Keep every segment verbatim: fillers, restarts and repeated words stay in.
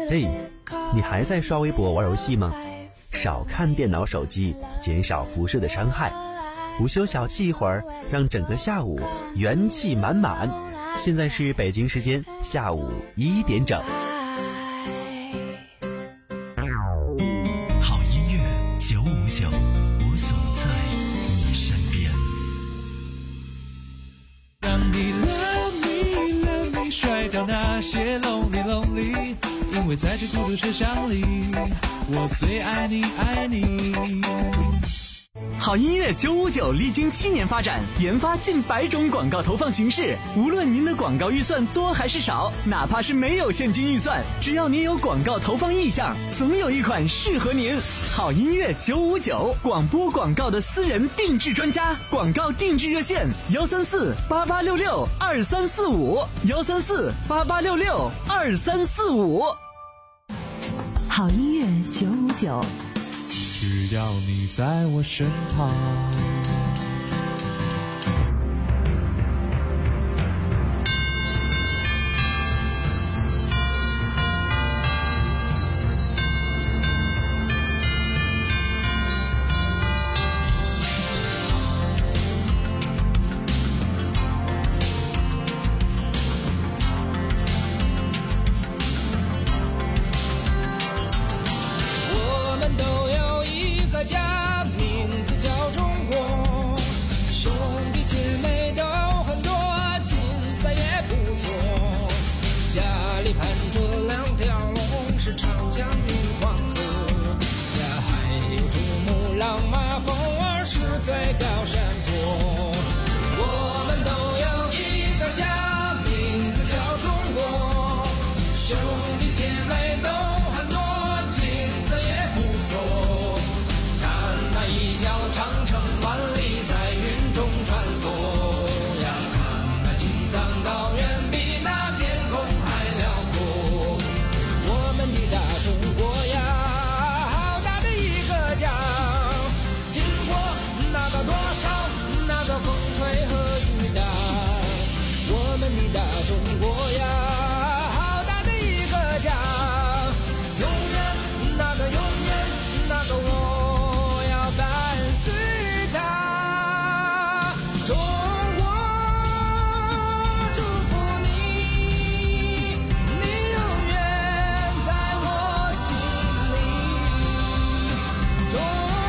嘿，你还在刷微博玩游戏吗？少看电脑手机，减少辐射的伤害。午休小憩一会儿，让整个下午元气满满。现在是北京时间下午一点整。 好音乐九五九，我总在你身边。让你 love me love me， 甩掉那些 lonely lonely， 因为在这孤独车厢里，我最爱你爱你。 好音乐九五九历经七年发展，研发近百种广告投放形式。无论您的广告预算多还是少，哪怕是没有现金预算，只要您有广告投放意向，总有一款适合您。好音乐九五九，广播广告的私人定制专家，广告定制热线幺三四八八六六二三四五幺三四八八六六二三四五。 好音乐九五九。 只要你在我身旁。 最高山坡，我们都有一个家，名字叫中国。兄弟姐妹都很多，景色也不错。看那一条长城万里在云中穿梭呀，看那青藏高原比那天空还辽阔。我们的大中国呀，好大的一个家。那个多少，那个风吹和雨打，我们的大中国呀，好大的一个家，永远那个永远那个我要伴随它。中国祝福你，你永远在我心里。中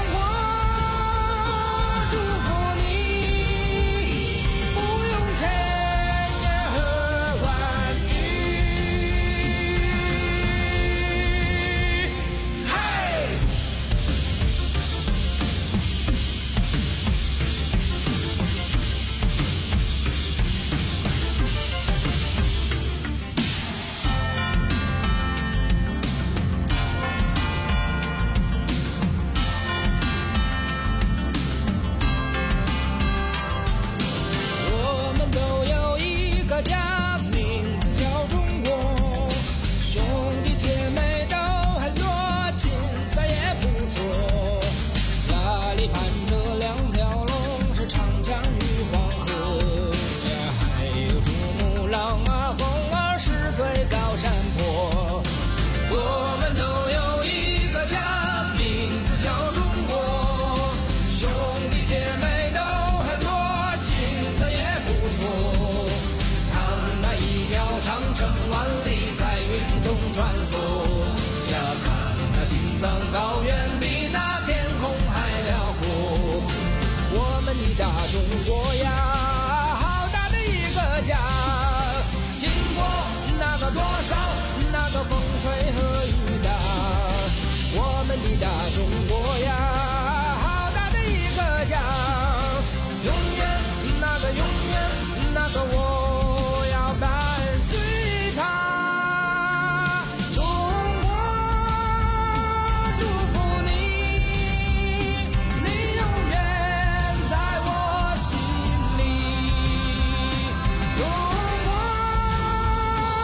高原比那天空还辽阔，我们的大中国呀，好大的一个家。经过那个多少，那个风吹和雨打，我们的大中国呀，好大的一个家。永远那个永远那个我要伴随它。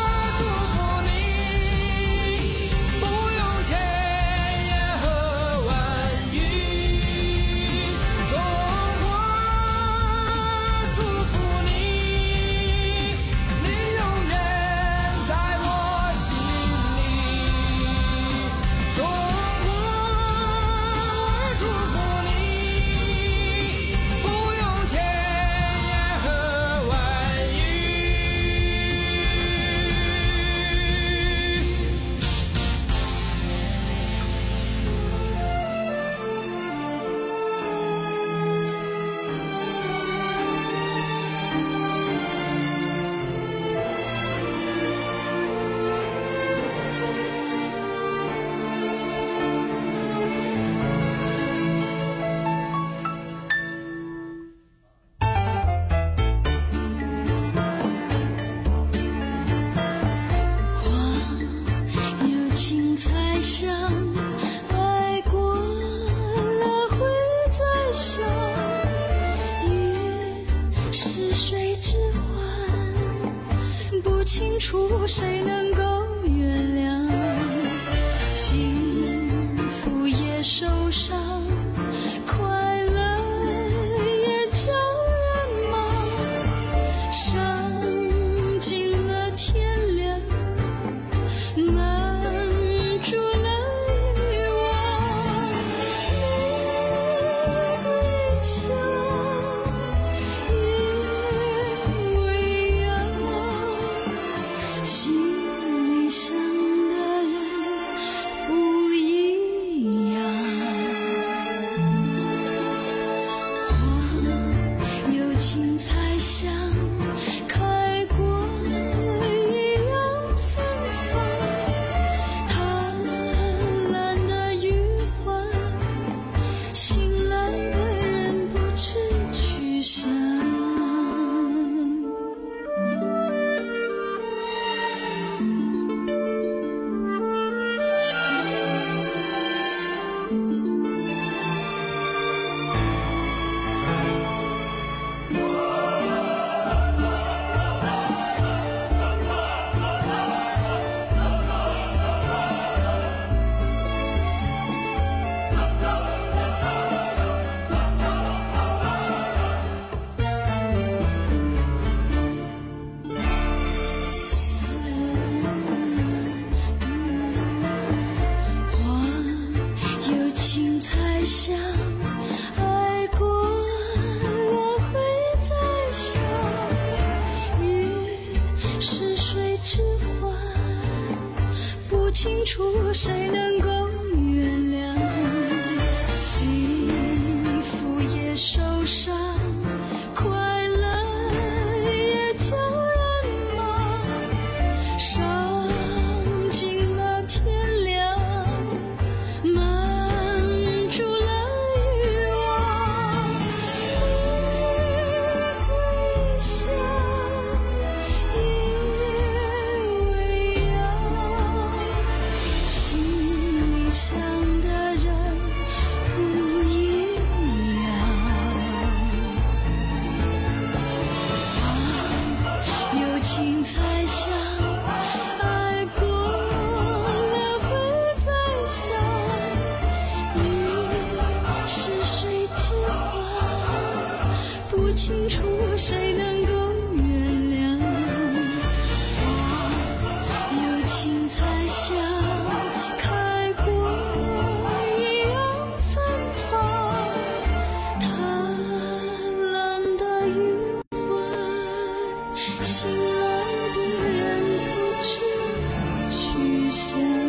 不用千言和万是谁之欢，不清楚谁能够原谅，幸福也受伤，快乐也叫人忙，伤尽了天亮，瞒住了欲望，你微笑也微扬，心里想的人不一样。花有情才香，开过一样芬芳，贪婪的余欢，醒来的人不知去向。花有情才香，爱过了会再想，雨是水之欢，不清楚谁能够原谅，幸福也受伤，快乐也叫人忙，伤尽了天亮，瞒住了欲望，你微笑也微扬，心里想的人不一样。花有情才香，爱过了会再想，雨是水之欢，不清楚谁能够原谅。花有情才香，开过一样芬芳，贪婪的余欢，醒来的人不知去向。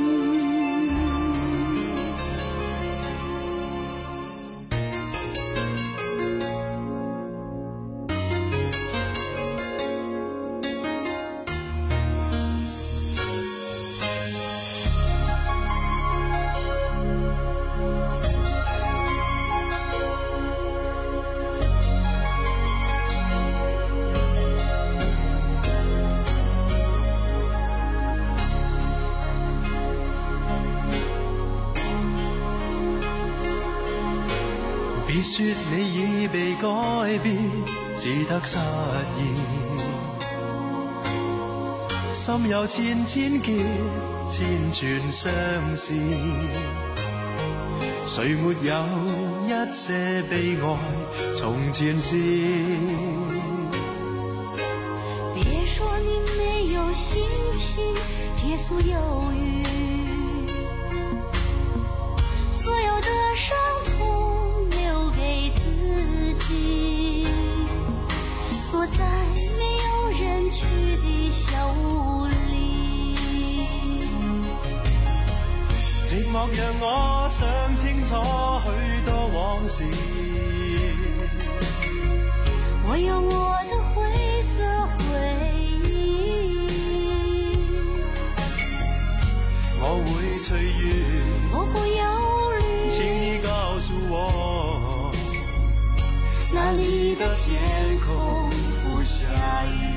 别说你已被改变，只得失意。心有千千结，千串相思。谁没有一些悲哀？从前事。 别说你没有心情解锁忧郁，所有的伤痛留给自己，锁在没有人去的小屋里。 寂寞让我想清楚许多往事， 我有我的灰色回忆， 我会随缘， 我不忧虑， 请你告诉我， 那里的天空不下雨。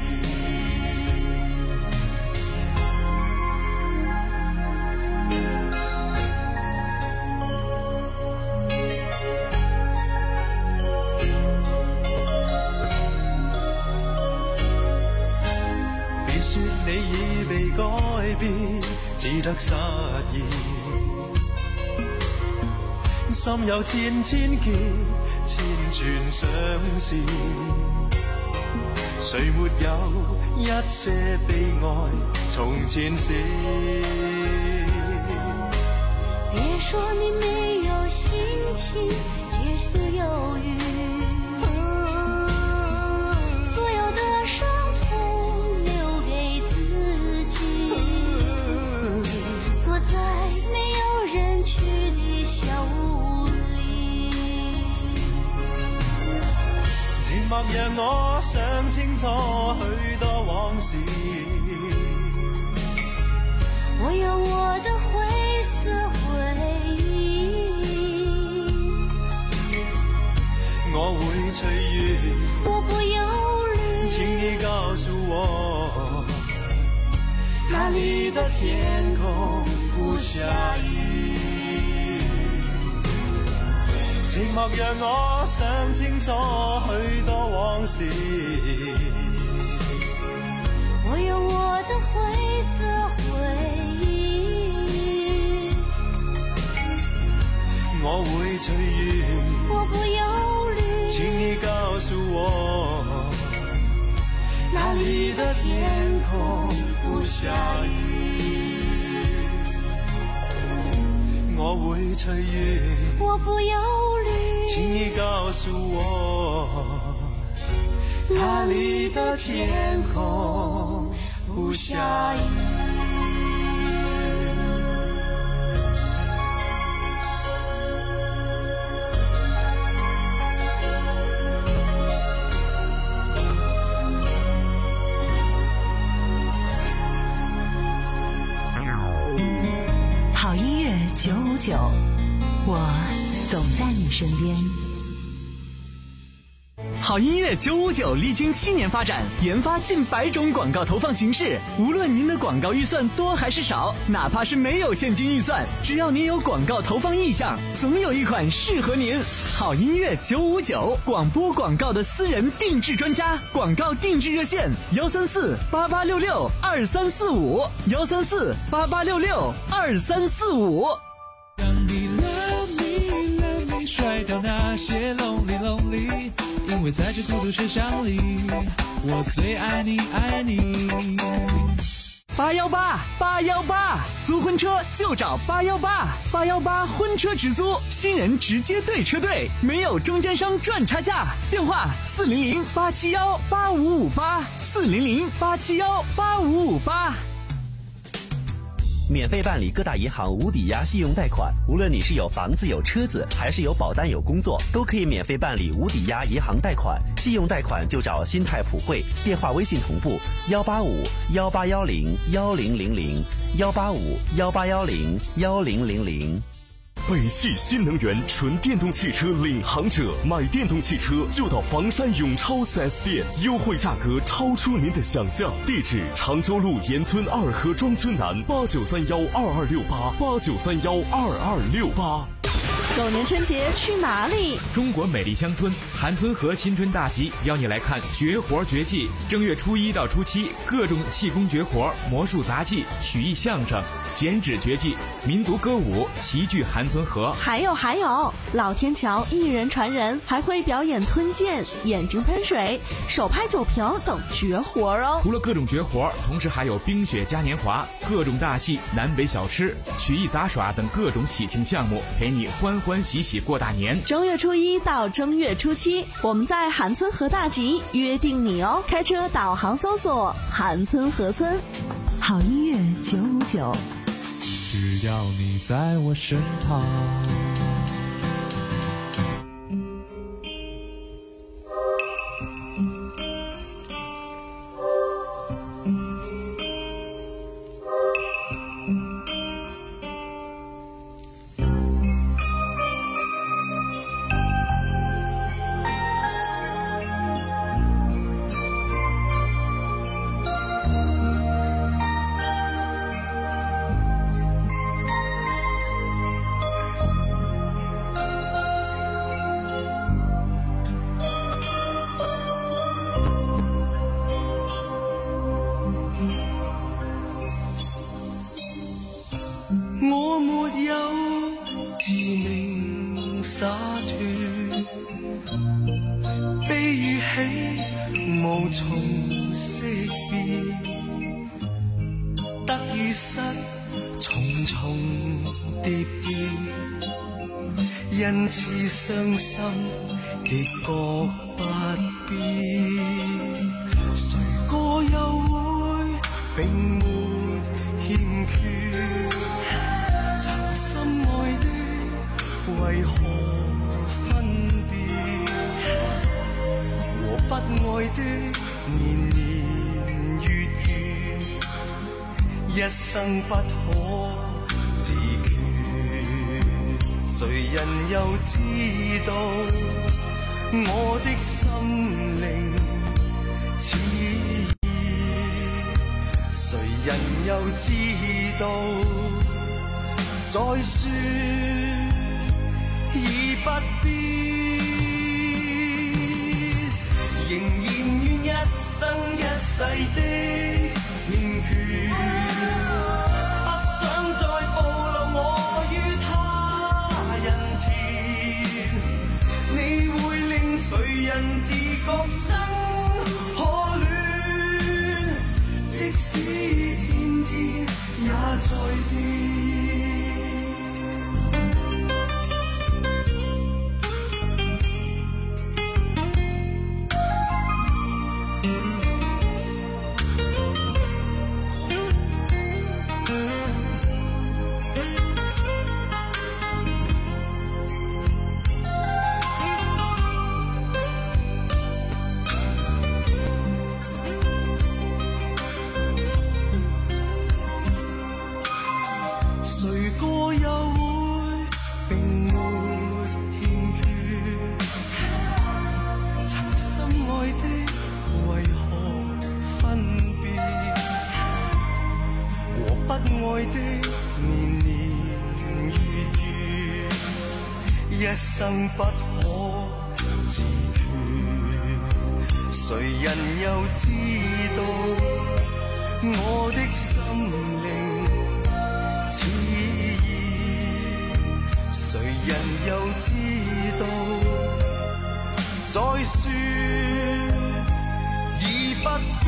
你已被改變，只得失意。心有千千結，千串相思。誰沒有一些悲哀從前事？ 別說你沒有心情解釋憂鬱，所有的傷痛留給自己，鎖在沒有人去的小屋裏。 寂寞讓我想清楚許多往事， 我有我的灰色回憶， 我會隨緣， 我不憂慮， 請你告訴我，哪裡的天空不下雨？寂寞讓我想清楚許多往事， 我有我的灰色回憶， 我會隨緣， 我不憂慮， 請你告訴我，哪裡的天空不下雨？我會隨緣， 我不憂慮， 請你告訴我，哪裡的天空不下雨？ 好音乐九五九，我总在你身边。 好音乐九五九历经七年发展，研发近百种广告投放形式。无论您的广告预算多还是少，哪怕是没有现金预算，只要您有广告投放意向，总有一款适合您。好音乐九五九，广播广告的私人定制专家，广告定制热线：幺三四八八六六二三四五，幺三四八八六六二三四五。 让你 love me love me 甩掉那些 lonely lonely， 因为在这孤独车厢里，我最爱你爱你。 八幺八八幺八，租婚车就找八幺八，八幺八婚车直租，新人直接对车队，没有中间商赚差价。电话四零零八七幺八五五八，四零零八七幺八五五八。 免费办理各大银行无抵押信用贷款，无论你是有房子有车子，还是有保单有工作，都可以免费办理无抵押银行贷款。信用贷款就找新泰普惠，电话微信同步幺八五幺八幺零幺零零零幺八五幺八幺零幺零零零。 北汽新能源纯电动汽车领航者，买电动汽车就到房山永超 四 S 店，优惠价格超出您的想象。地址：常州路沿村二河庄村南，八九三幺二二六八八九三幺二二六八。 狗年春节去哪里？ 中国美丽乡村韩村河新春大集邀你来看绝活绝技。正月初一到初七，各种气功绝活、魔术杂技、曲艺相声、剪纸绝技、民族歌舞齐聚韩村河。 还有还有，老天桥一人传人，还会表演吞剑、眼睛喷水、手拍酒瓶等绝活哦。 除了各种绝活，同时还有冰雪嘉年华、各种大戏、南北小吃、曲艺杂耍等各种喜庆项目，陪你欢欢喜喜过大年。 正月初一到正月初七，我们在韩村河大集约定你哦。开车导航搜索韩村河村。 好音乐九五九， 只要你在我身旁。 起无从识别，得与失重重叠叠，因此伤心亦觉不必。谁个又会并没欠缺？曾深爱的为何分别？和不爱的年年月月，一生不可自决。谁人又知道我的心灵痴意？谁人又知道再说已不必？仍然愿一生一世的欠缺，不想再暴露我于他人前。你会令谁人自觉生可恋？即使天天也在变。谁个又会并没欠缺？曾深爱的为何分别？和不爱的年年月月，一生不可自决。谁人又知道我的心灵痴意？谁人又知道再说已不必？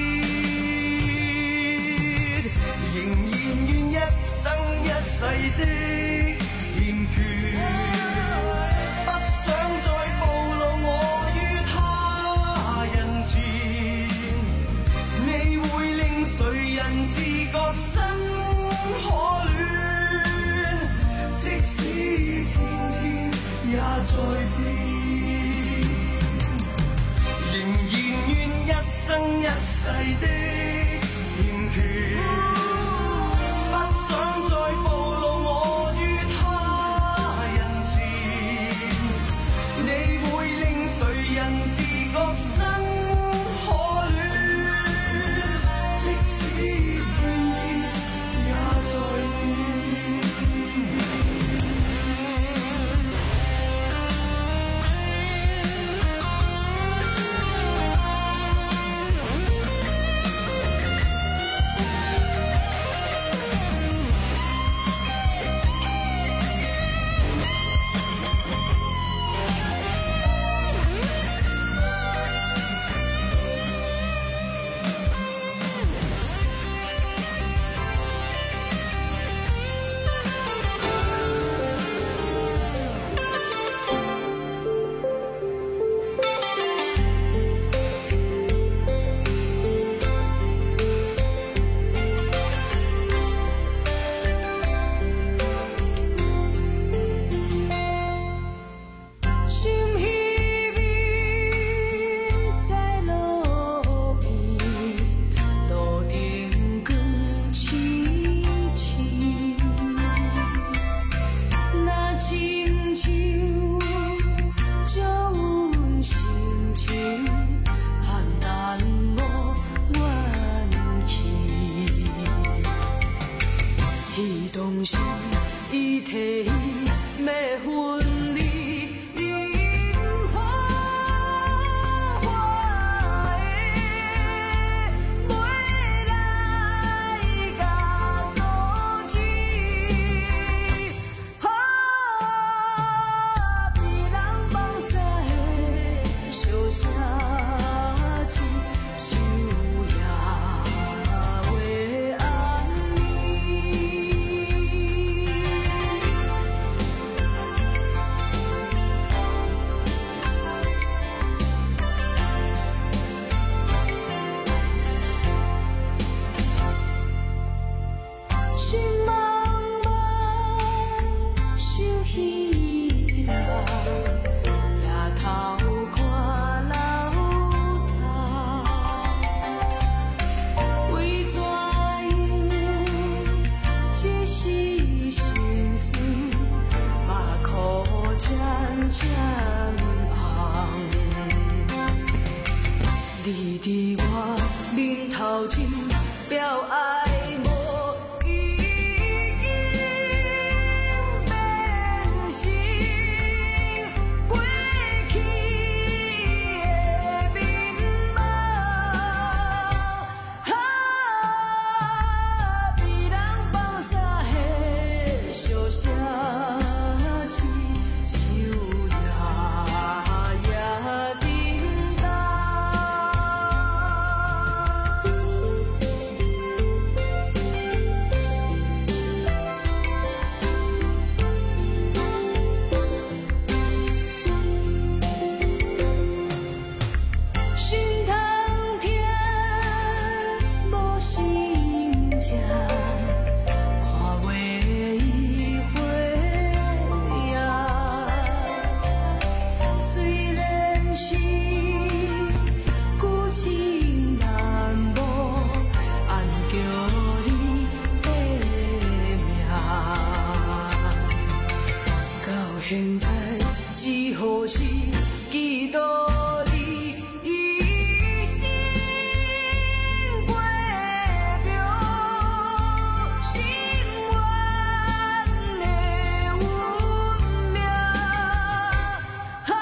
仍然愿一生一世的欠缺，不想再暴露我于他人前。你会令谁人自觉生可恋？即使天天也在变。仍然愿一生一世的欠缺，不想再暴露我于他人前。你会令谁人自觉生可恋？即使天天也在变。想。 你伫我面头前表爱慕。现在只好是祈祷你一生过着心愿的运命。啊，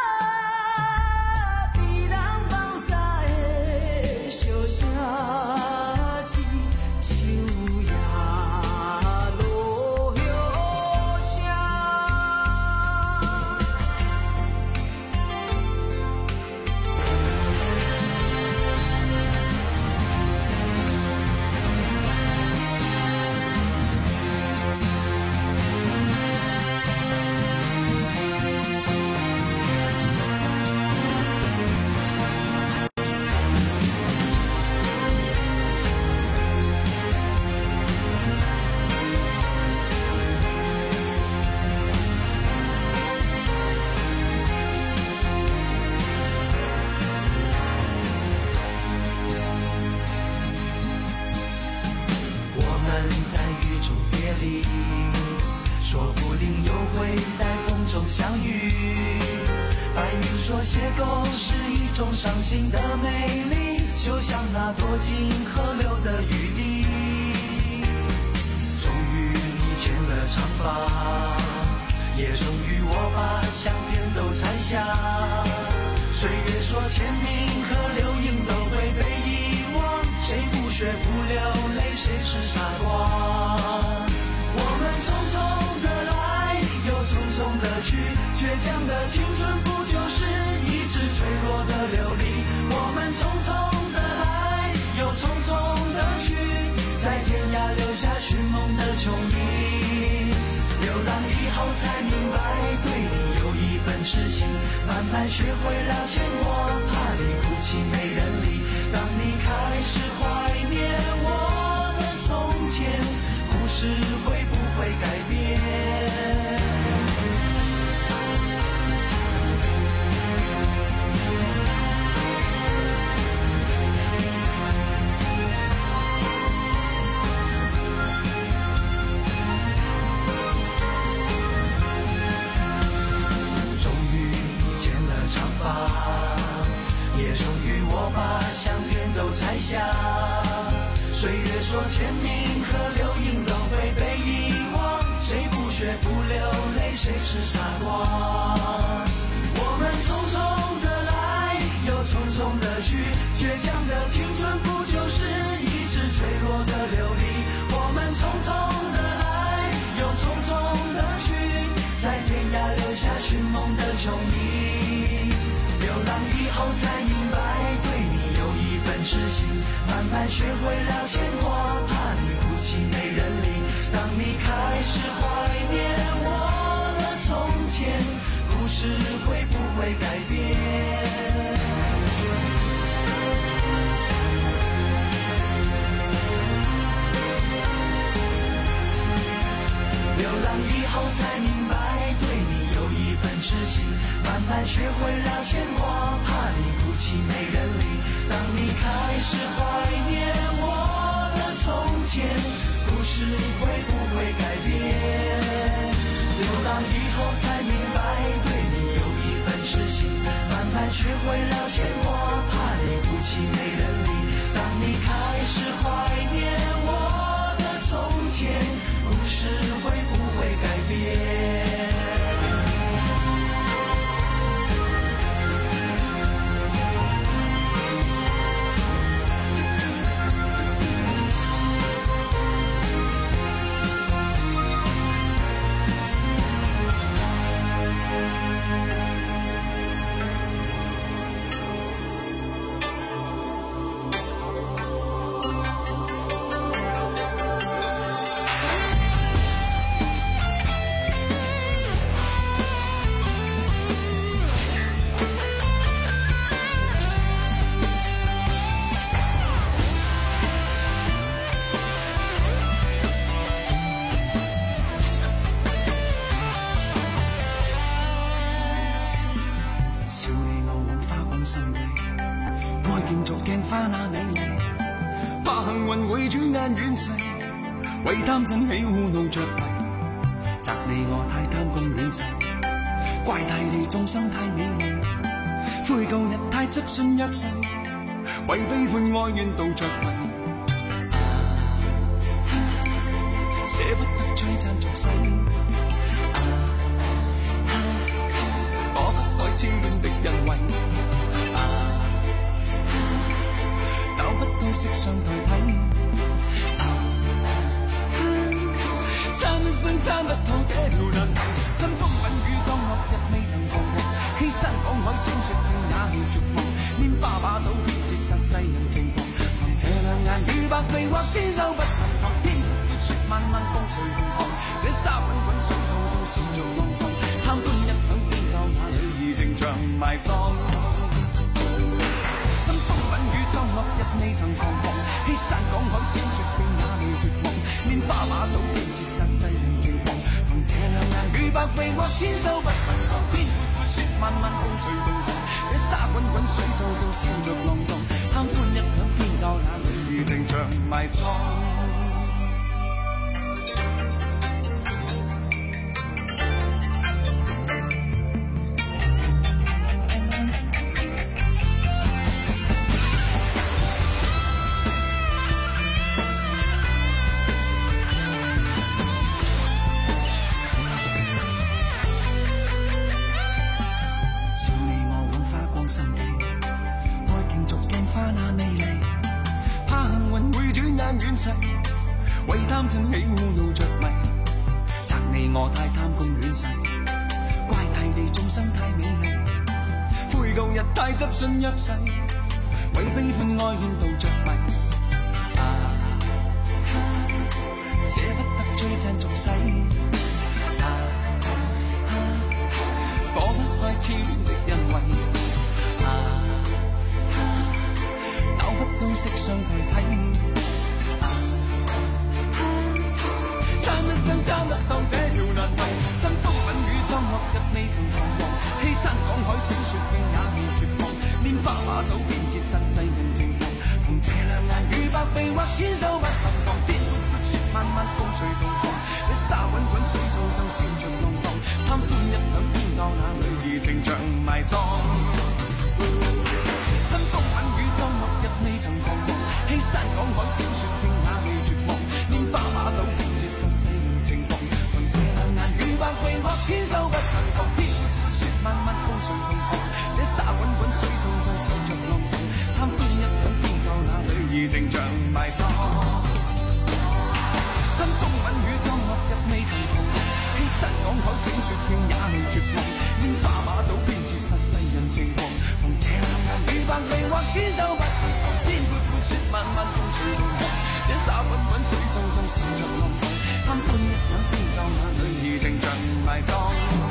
被人放撒的小城市，树叶落叶声。 说不定又会在风中相遇。白云说邂逅是一种伤心的美丽，就像那躲进河流的雨滴。终于你剪了长发，也终于我把相片都拆下。岁月说签名和留影都会被遗忘，谁不学不流泪，谁是傻瓜。我们匆匆的来，又匆匆的去，倔强的青春不就是一直脆弱的流离？我们匆匆的来，又匆匆的去，在天涯留下寻梦的琼影。流浪以后才明白，对你有一份痴情，慢慢学会了牵挂，怕你哭泣没人理。当你开始怀念我的从前，故事会不会改变？终于你剪了长发，也终于我把相片都拆下。岁月说签名和留影都会被遗忘，谁不学不流泪，谁是傻瓜？我们匆匆的来，又匆匆的去，倔强的青春不就是一直脆弱的流离？我们匆匆的来，又匆匆的去，在天涯留下寻梦的琼影。流浪以后才明白，对你有一份痴心，慢慢学会了牵挂，怕你哭泣没人理。当你开始怀念我的从前，故事会不会改变？流浪以后才明白，对你有一份痴心，慢慢学会了牵挂，怕你哭泣没人理。当你开始怀念我的从前，故事会不会改变？流浪以后才明白，对你有一份痴心，慢慢学会了牵挂，怕你哭愛競逐鏡花那美麗，怕幸運會轉眼遠逝，為貪嗔喜惡怒着迷，責你我太貪功戀勢，怪大地眾生太美麗，悔舊日太執信約誓，為悲歡哀怨妒着迷，捨不得璀璨俗世，躲不開痴戀的人為，找不到色相代替，參一生參不透這條難題，吞風吻雨裝落日未曾彷徨，欺山趕海踐雪徑也未絕望，拈花把酒偏折殺世人情狂，憑這兩眼與百臂或千手不能防，天闊雪漫漫風隨浪蕩，這沙滾滾水皱皱笑着浪蕩，貪歡一晌邊教那女兒情長埋葬，吞風吻雨裝落日未曾彷徨，欺山趕海踐雪徑也未絕望，拈花把酒偏折殺世人情狂，憑這兩眼與百臂或千手不能防，天闊雪漫漫風隨浪蕩，這沙滾滾水皱皱笑着浪蕩，貪歡一晌邊教那女兒情長埋葬。為貪嗔喜惡怒着迷，責你我太貪功戀勢，怪大地眾生太美麗，悔舊日太執信約誓，為悲歡哀怨妒着迷，啊啊、捨不得璀璨俗世，啊啊、躲不開痴戀的人為，啊啊、找不到色相代替。參不透這條難題，吞風吻雨裝落日未曾彷徨，欺山趕海踐雪徑也未絕望，拈花把酒偏折殺世人情狂，憑這兩眼與百臂或千手不能防，天闊闊雪漫漫風隨浪蕩，這沙滾滾水皱皱笑着浪蕩，貪歡一晌邊教那女兒情長埋葬，吞風吻雨裝落日未曾彷徨，欺山趕海踐雪徑也未絕望，拈花把酒偏折殺世人情狂，憑這兩眼與百臂或千手不能防，天闊雪漫漫風隨浪蕩，這沙滾滾水皱皱笑着浪蕩，貪歡一晌邊教那女兒情長埋葬，吞風吻雨裝落日未曾彷徨，欺山趕海踐雪徑也未絕望，拈花把酒偏折殺世人情狂，憑這兩眼與百臂或千手不能防，天闊闊雪漫漫風隨浪蕩，這沙滾滾水皱皱笑着浪蕩，貪歡一晌邊教那女兒情長埋葬，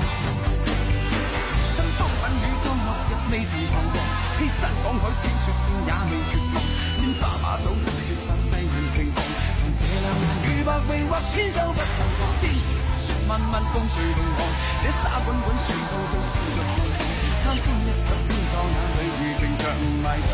吞風吻雨裝落日未曾彷徨，欺山趕海踐雪徑也未絕望，拈花把酒偏折殺世人情狂，憑這兩眼與百臂或千手不能防，天闊雪漫漫風隨浪蕩，這沙滾滾水皱皱笑着浪蕩，貪歡一晌邊教那女兒情長埋葬。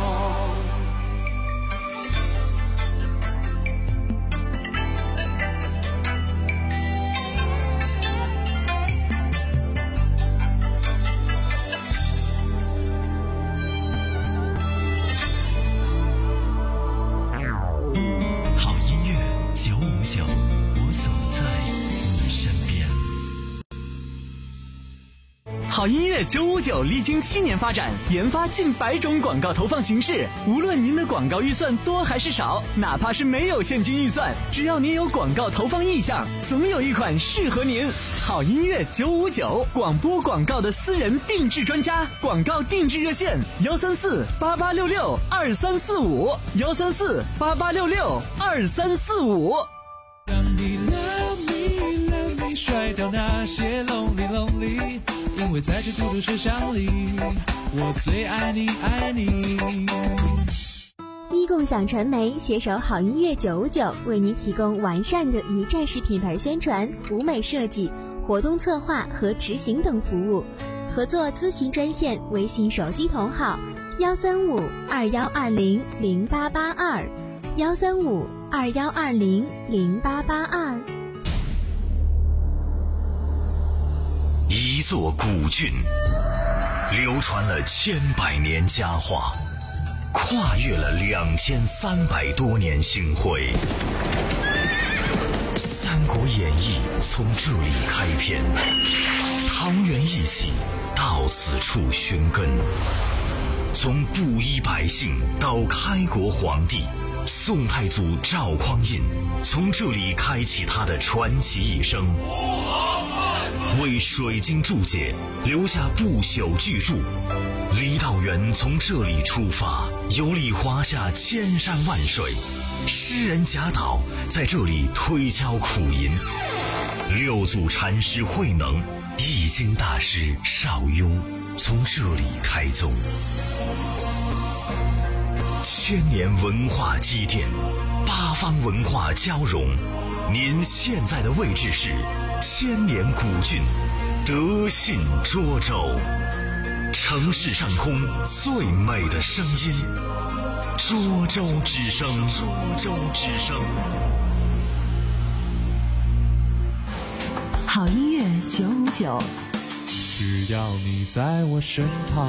好音乐九五九历经七年发展，研发近百种广告投放形式。无论您的广告预算多还是少，哪怕是没有现金预算，只要您有广告投放意向，总有一款适合您。好音乐九五九，广播广告的私人定制专家，广告定制热线：幺三四八八六六二三四五，幺三四八八六六二三四五。 让你 love me love me 甩掉那些 lonely lonely， 因为在这孤独车厢里，我最爱你爱你。 一共享传媒携手好音乐九五九，为您提供完善的一站式品牌宣传、舞美设计、活动策划和执行等服务。合作咨询专线：微信手机同号幺三五二幺二零零八八二，幺三五二幺二零零八八二。 一座古郡，流传了千百年佳话，跨越了两千三百多年星辉。《三国演义》从这里开篇，桃园一起到此处寻根。从布衣百姓到开国皇帝，宋太祖赵匡胤从这里开启他的传奇一生，为水晶注解留下不朽巨著。郦道元从这里出发，游历华夏千山万水，诗人贾岛在这里推敲苦吟，六祖禅师慧能、易经大师邵雍从这里开宗。千年文化积淀，八方文化交融。您现在的位置是千年古郡德信涿州，城市上空最美的声音，涿州之声。涿州之声。 好音乐九五九， 只要你在我身旁。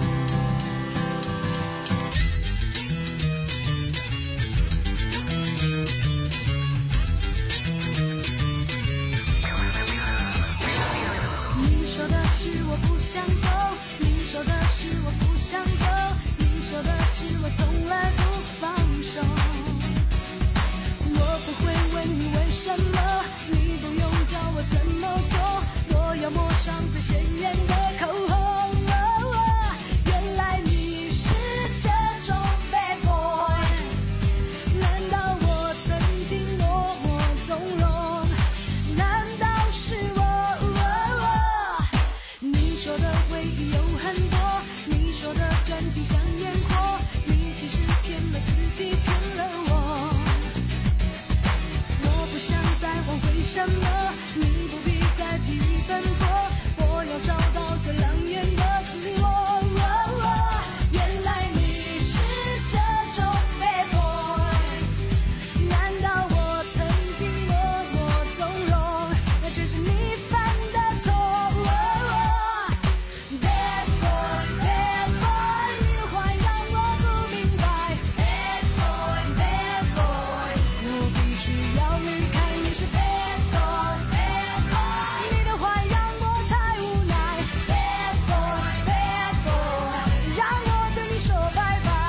你说的是我不想走，你说的是我不想走，你说的是我从来不放手。我不会问你为什么，你不用教我怎么做，我要抹上最鲜艳的口红。哦哦，原来你是这种 bad boy， 难道我曾经默默纵容？难道是我？哦哦，你说的回忆有很多，你说的专情像烟火，你其实骗了自己，骗了我。我不想再问为什么，你不必再疲于奔波，我要找到最亮眼的自我。哦哦，原来你是这种 bad boy， 难道我曾经默默纵容，那却是你犯的错。哦哦，bad boy bad boy， 你的坏让我不明白。bad boy bad boy， 我必须要离开你是 bad boy bad boy， 你的坏让我太无奈。bad boy bad boy， 让我对你说拜拜。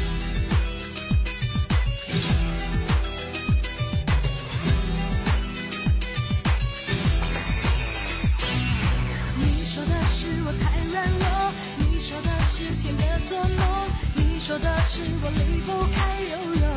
你说的是我太软弱，你说的是甜的作弄，你说的是我离不开柔柔。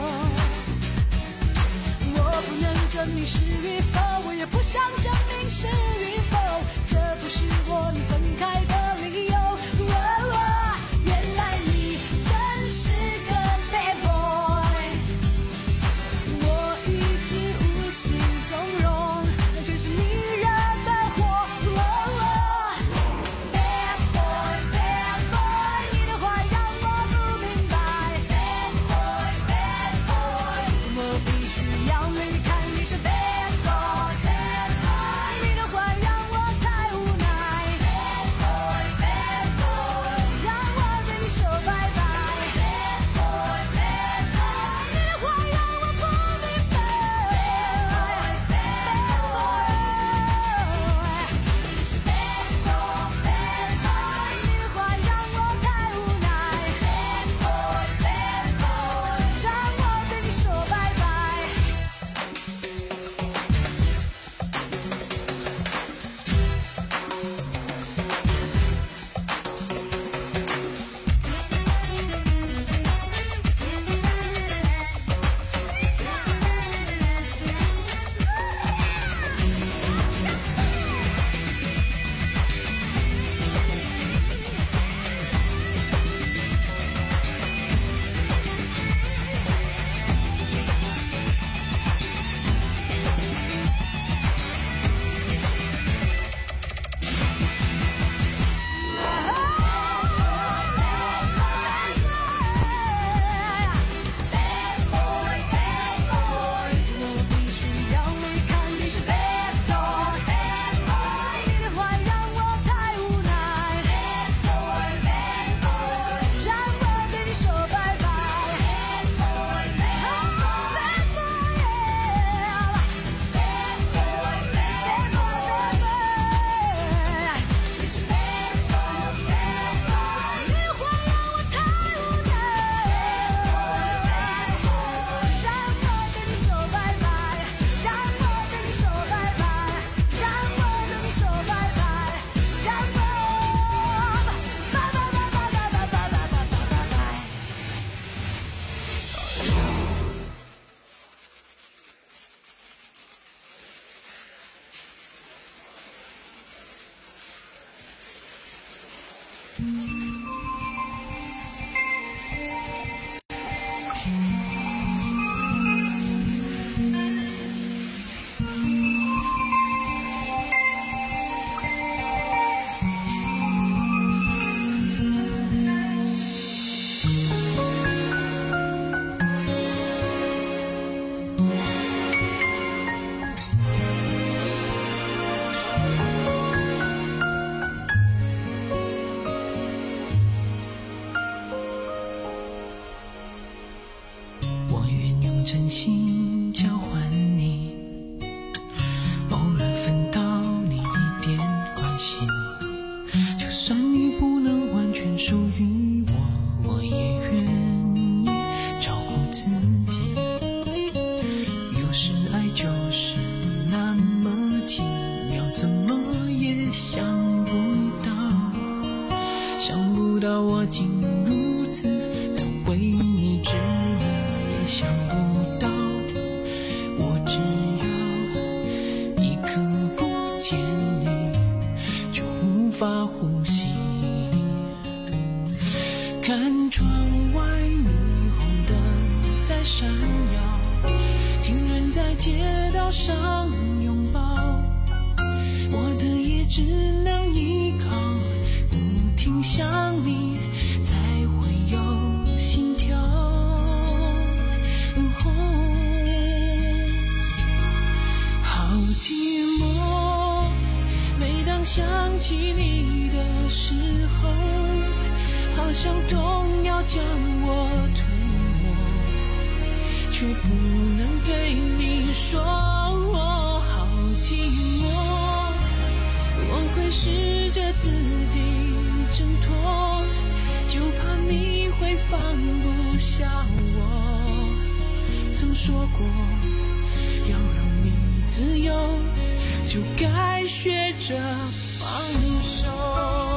我不能证明是与否，我也不想证明是与否，这不是我们分开的理由。哦哦，原来你真是个 bad boy， 我一直无心纵容，那却是你惹的祸。哦哦，bad boy bad boy， 你的坏让我不明白。bad boy bad boy， 我必须要离开你是 bad boy bad boy， 你的坏让我太无奈。bad boy 真心交换你，偶尔分到你一点关心，就算你不能完全属于我，我也愿意照顾自己。有时爱就是那么奇妙，怎么也想不到，想不到我竟如此的为你执迷，也想不到我只要一刻不见你就无法呼吸。看窗外霓虹灯在闪耀，情人在街道上拥抱，我的也只能依靠，不停想你才会有心跳。好寂寞，每当想起你的时候，好像痛要将我吞没，却不能对你说。好寂寞，我会试着自己挣脱，就怕你会放不下我。曾说过要让你自由，就该学着放手。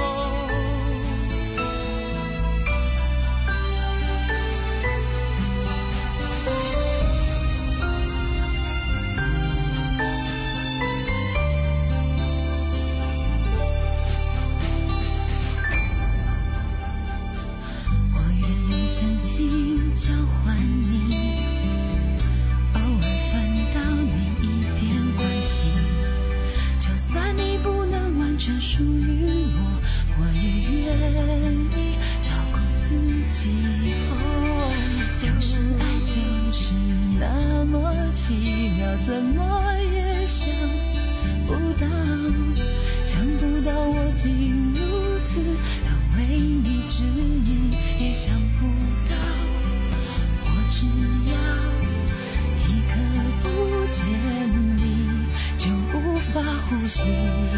真心交换你，偶尔分到你一点关心，就算你不能完全属于我，我也愿意照顾自己。有时爱就是那么奇妙，怎么也想不到，想不到我竟如此的为你执迷，也想不到我只要一刻不见你就无法呼吸。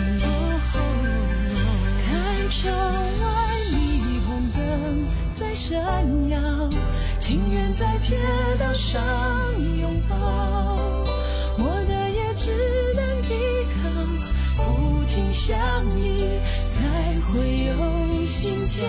看窗外霓虹灯在闪耀，情人在街道上拥抱，我的也只能依靠，不停想你才会有心跳。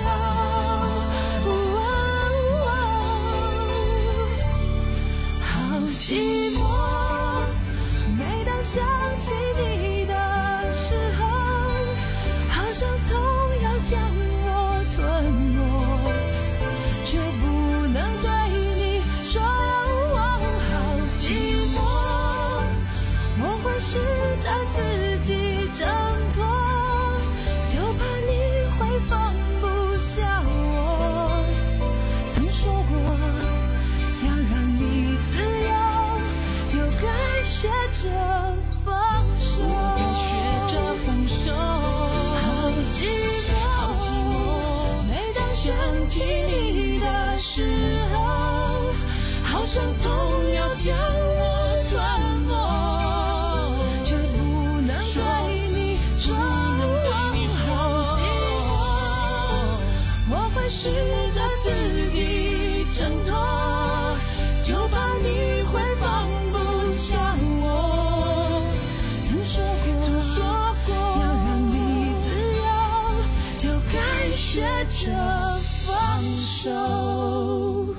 寂寞，每当想起你的时候，好像痛要将我吞没，却不能对你说。好寂寞，我会试着自己挣脱，就怕你会放不下我。曾说过要让你自由，学着放手，该学着放手。好寂寞，好寂寞，每当想起你的时候，好像痛要将我吞没，却不能对你说。好寂寞，我会试着自己挣脱，就怕你会放不下我。曾说过，曾说过，要让你自由，就该学着放手。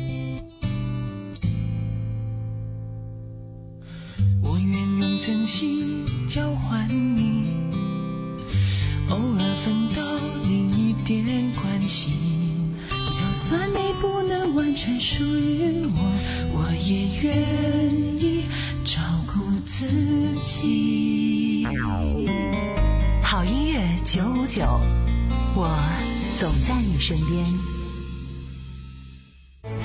我愿用真心交换你，偶尔分到你一点关心， 就算你不能完全属于我， 我也愿意照顾自己。 好音乐九五九，我总在你身边。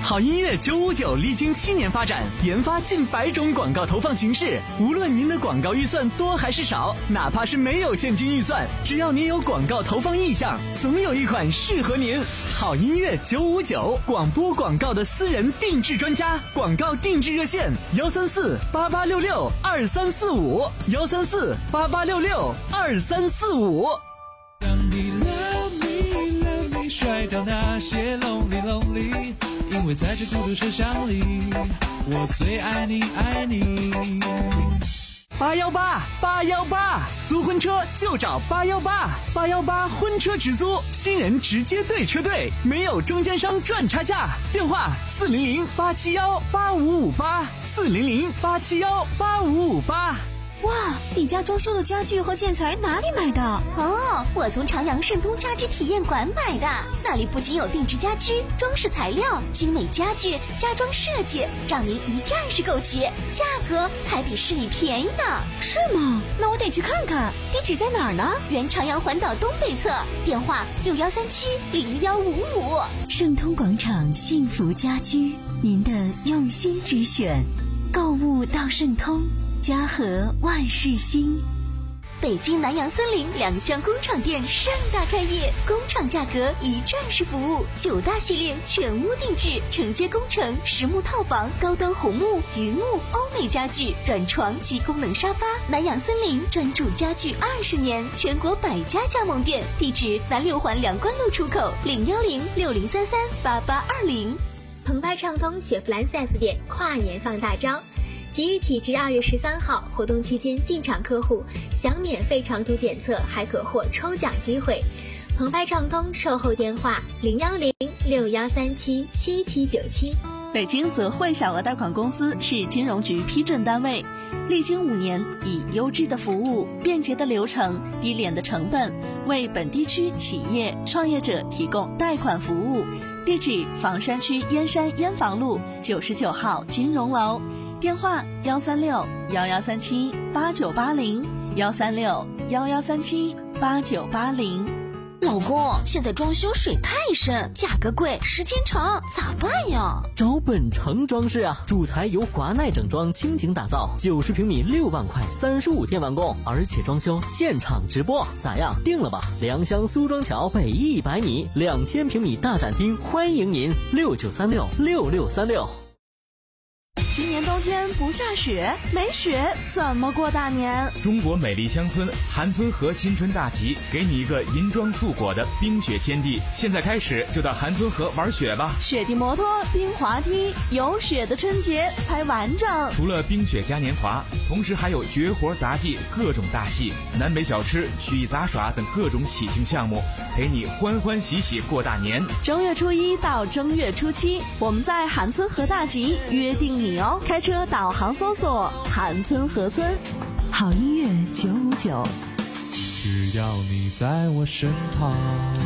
好音乐九五九历经七年发展，研发近百种广告投放形式。无论您的广告预算多还是少，哪怕是没有现金预算，只要您有广告投放意向，总有一款适合您。好音乐九五九，广播广告的私人定制专家，广告定制热线：幺三四八八六六二三四五，幺三四八八六六二三四五。 让你 love me love me 甩掉那些 lonely lonely， 因为在这孤独车厢里，我最爱你爱你。 八幺八八幺八，租婚车就找八幺八，八幺八婚车直租，新人直接对车队，没有中间商赚差价。电话四零零八七幺八五五八，四零零八七幺八五五八。 哇，你家装修的家具和建材哪里买的？ 哦，我从长阳盛通家居体验馆买的，那里不仅有定制家居、装饰材料、精美家具、家装设计，让您一站式购齐，价格还比市里便宜呢。 是吗？那我得去看看。地址在哪儿呢？ 原长阳环岛东北侧，电话六幺三七零幺五五。 盛通广场幸福家居，您的用心之选，购物到盛通。家和万事兴。 北京南阳森林两厢工厂店盛大开业，工厂价格一站式服务，九大系列全屋定制，承接工程、实木套房、高端红木、榆木、欧美家具、软床及功能沙发。南阳森林专注家具二十年，全国百家加盟店，地址南六环梁关路出口零幺零六零三三八八二零。 澎湃畅通雪佛兰 四 S 店跨年放大招。即日起至二月十三号，活动期间进场客户享免费长途检测，还可获抽奖机会。澎湃畅通售后电话零幺零六幺三七七七九七。 北京泽汇小额贷款公司是金融局批准单位，历经五年，以优质的服务、便捷的流程、低廉的成本，为本地区企业创业者提供贷款服务。地址：房山区燕山燕房路九十九号金融楼。电话幺三六幺幺三七八九八零，幺三六幺幺三七八九八零。 老公，现在装修水太深，价格贵，时间长，咋办呀？ 找本城装饰啊，主材由华奈整装倾情打造，九十平米六万块，三十五天完工，而且装修现场直播，咋样？定了吧？良乡苏庄桥北一百米，两千平米大展厅，欢迎您，六九三六六六三六。 今年冬天不下雪，没雪怎么过大年？ 中国美丽乡村韩村河新春大集，给你一个银装素裹的冰雪天地。现在开始就到韩村河玩雪吧！ 雪地摩托、冰滑梯，有雪的春节才完整。 除了冰雪嘉年华，同时还有绝活杂技、各种大戏、南北小吃、曲艺杂耍等各种喜庆项目，陪你欢欢喜喜过大年。 正月初一到正月初七，我们在韩村河大集约定你哦。开车导航搜索韩村河村。 好音乐九五九， 只要你在我身旁。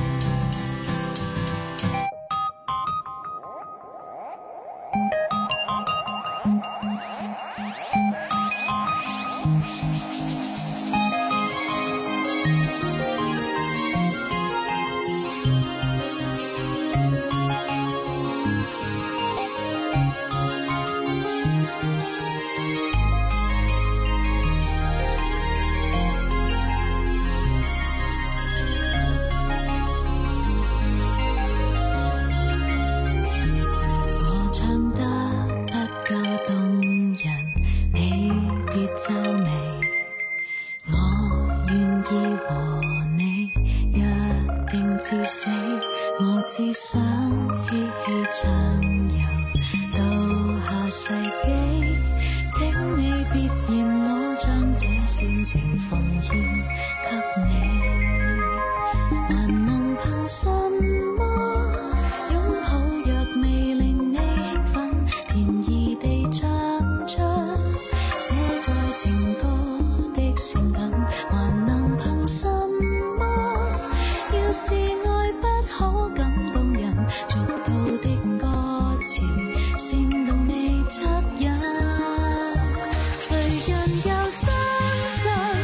只想嬉戲暢遊到下世紀，請你別嫌我將這煽情奉獻給你，還能憑什麼擁抱若未令你興奮，便宜地唱出寫在情歌的性感，還能憑什麼要是愛不可感動人，俗套的歌詞煽動你惻隱，誰人又相信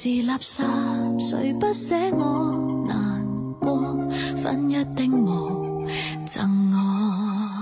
垃圾，誰不捨我難過，分一丁無贈我。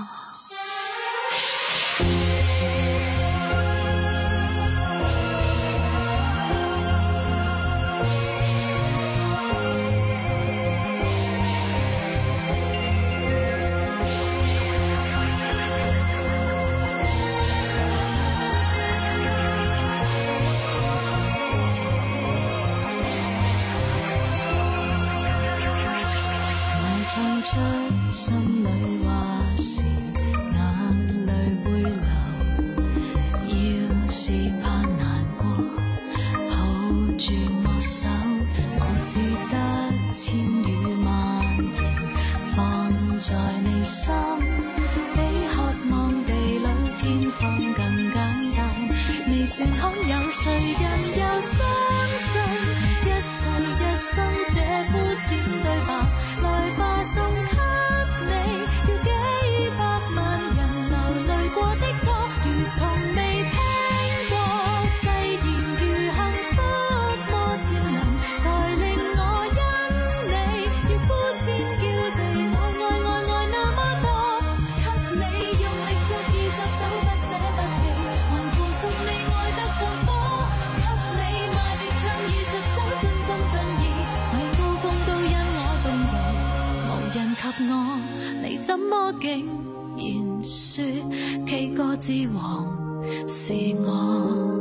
唱出心裏話時，眼淚會流。要是怕難過，抱住我手，我只得千語萬言放在你心，比渴望地老天荒更簡單。未算罕有，誰人又相信一世一生這膚淺對白？來吧，送給你，要幾百萬人流淚過的歌，如從未聽過。誓言如幸福摩天輪，才令我因你要呼天叫地，愛愛愛愛那麼多。給你用力捉二十手，不捨不棄，還附送你愛得過火。給你賣力唱二十首，真心真意，每高峰都因我動容。人及我，你怎麼竟然說 K 歌之王是我？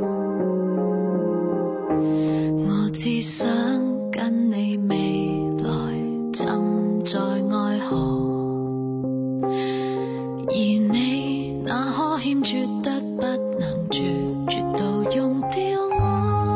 我只想跟你未來浸在愛河，而你那可欠絕得不能絕，絕到用掉我。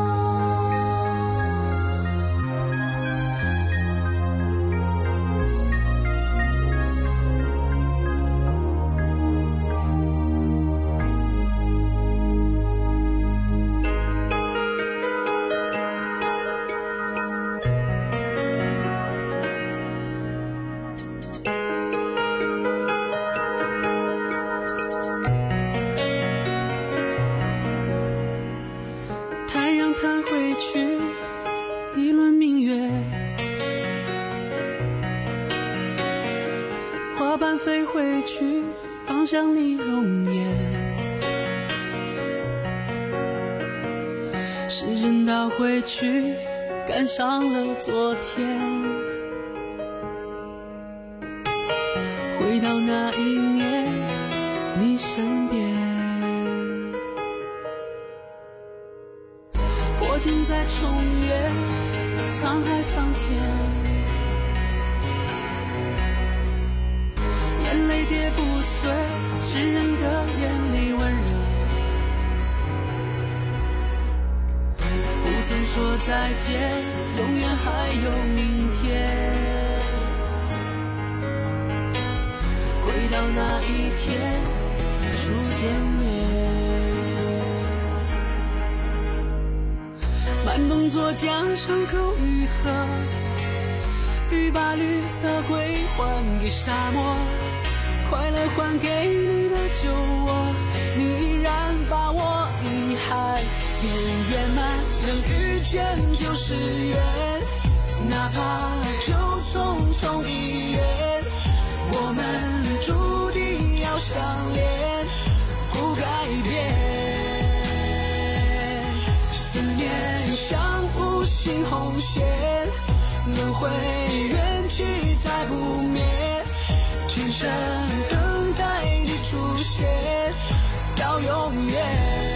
花瓣飞回去，放向你容颜。时针倒回去，赶上了昨天。回到那一年，你身边。破茧再重圆，沧海桑田。眼泪跌不碎，炙人的眼里温热。不曾说再见，永远还有明天。回到那一天，初见面。慢动作将伤口愈合，欲把绿色归还给沙漠。快乐还给你的酒窝，你依然把我遗憾变圆满。能遇见就是缘，哪怕就匆匆一眼，我们注定要相恋，不改变。思念像无形红线，轮回缘起再不灭。今生等待你出现，到永远。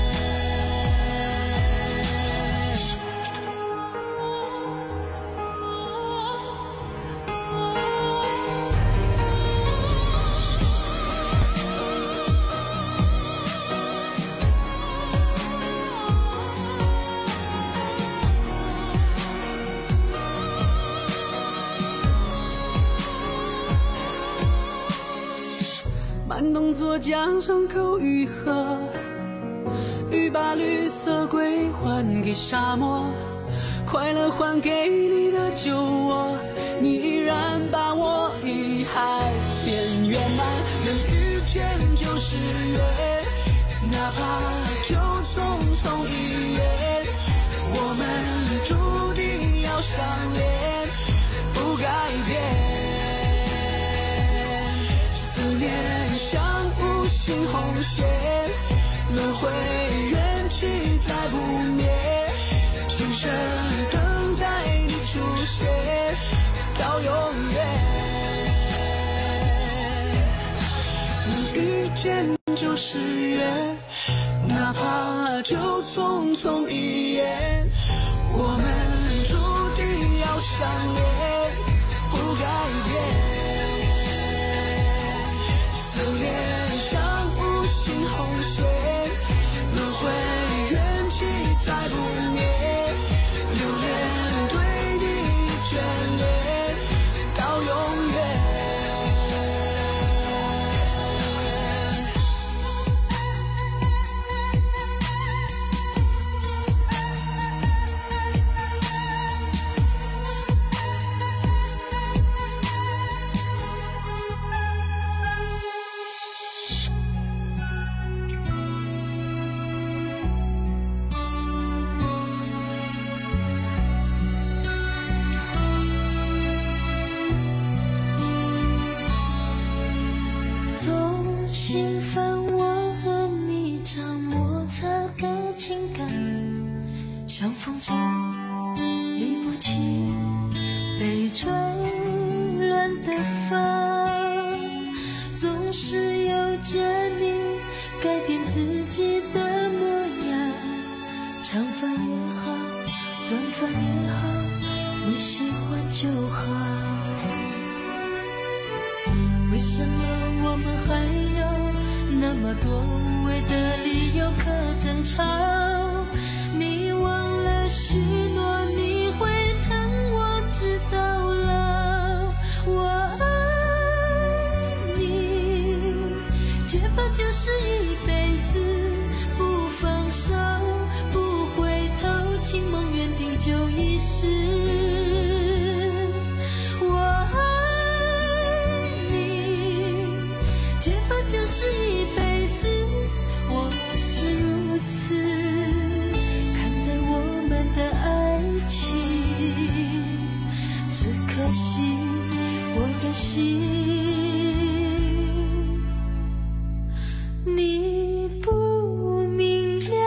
慢动作将伤口愈合，欲把绿色归还给沙漠，快乐还给你的酒窝，你依然把我遗憾变圆满。能遇见就是缘，哪怕就匆匆一眼，我们心红线，轮回缘起再不灭，今生等待你出现到永远。能遇见就是缘，哪怕就匆匆一眼，我们注定要相恋，不改变。思念像无形红线，轮回缘起再不灭，留恋对你眷恋到永远。 总兴奋我和你常摩擦的情感，像风筝理不清被吹乱的发，总是有着你改变自己的模样，长发也好，短发也好，你喜欢就好。为什么我们还有那么多无谓的理由可争吵？你忘了许诺你会疼我直到老，我爱你，结发就是一辈子，不放手，不回头，情梦缘定就一世。结发就是一辈子，我是如此看待我们的爱情，只可惜我的心你不明了。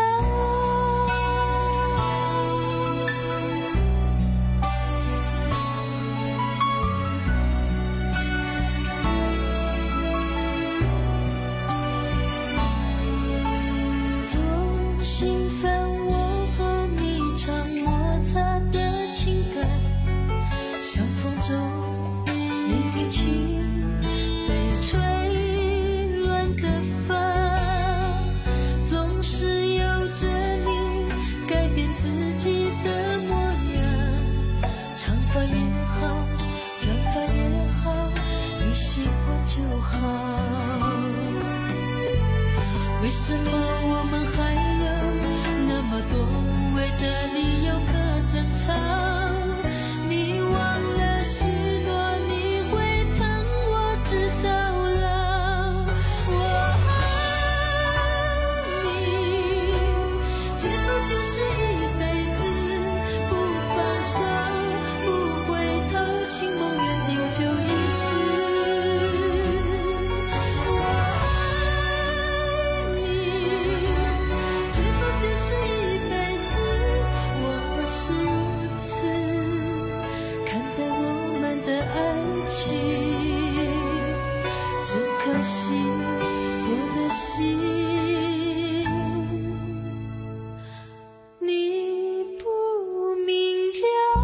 兴奋我和你常摩擦的情感，像风中你的情被吹乱的发，总是有着你改变自己的模样，长发也好，短发也好，你喜欢就好。为什么我们还有那么多无谓的理由可争吵？你忘了许诺你会疼我直到老，我爱你，结发就是一辈子，不放手，不回头，情梦缘定就一世。就是一辈子，我是如此看待我们的爱情，只可惜我的心你不明了。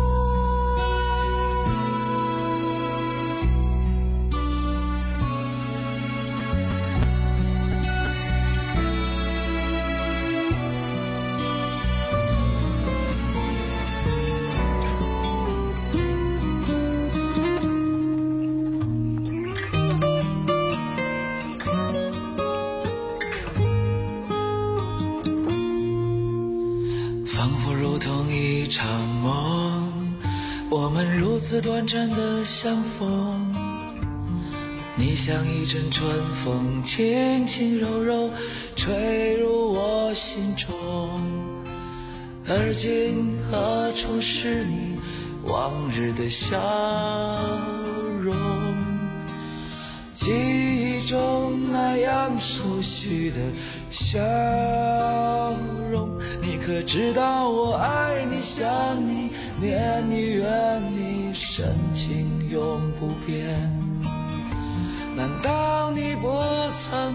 仿佛如同一场梦，我们如此短暂的相逢。你像一阵春风，轻轻柔柔吹入我心中。而今何处是你往日的笑容？记忆中那样熟悉的笑容。你可知道我爱你想你念你怨你，深情永不变。难道你不曾